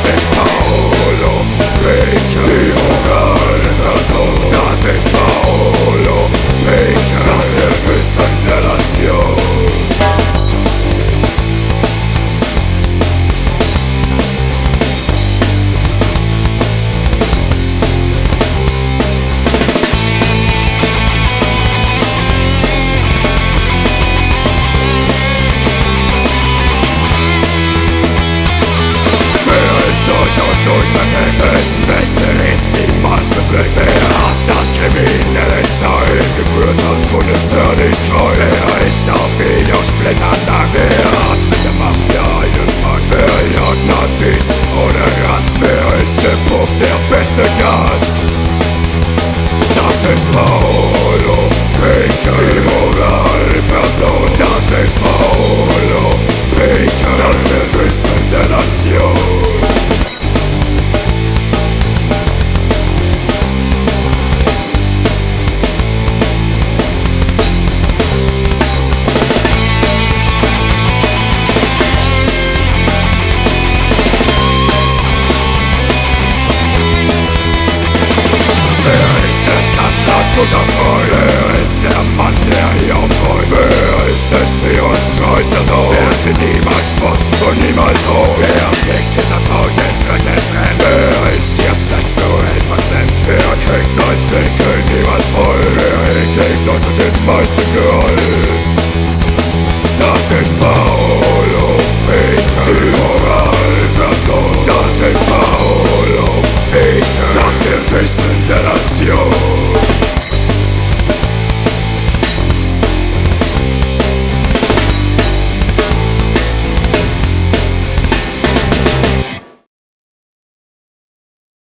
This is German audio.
ist Paolo Becker, die morale Person. Das ist Paolo Becker, das Gewissen der Nation. Durch perfekt, dessen Beste ist niemals befleckt. Wer hasst das kriminelle Zeug, gebührt das Bundesverdienstreue. Wer ist auf Videosplittern nackt, wer hat mit der Mafia einen Pakt? Wer jagt Nazis ohne Rast, wer ist im Puff der beste Gast? Das ist Paolo Becker, die morale Person. Das ist Paolo Becker, das Gewissen der Nation. Guter Freund, wer ist der Mann, der hier aufräumt? Wer ist es, die uns treuster Sohn? Wer sind niemals Spott und niemals hoch? Wer fliegt hinter Faustens Rücken fremd? Wer ist hier sexuell verklemmt? Wer kriegt sein Zinken niemals voll? Wer gegen Deutschland den meisten Groll? Das ist Paolo Becker, die Moral.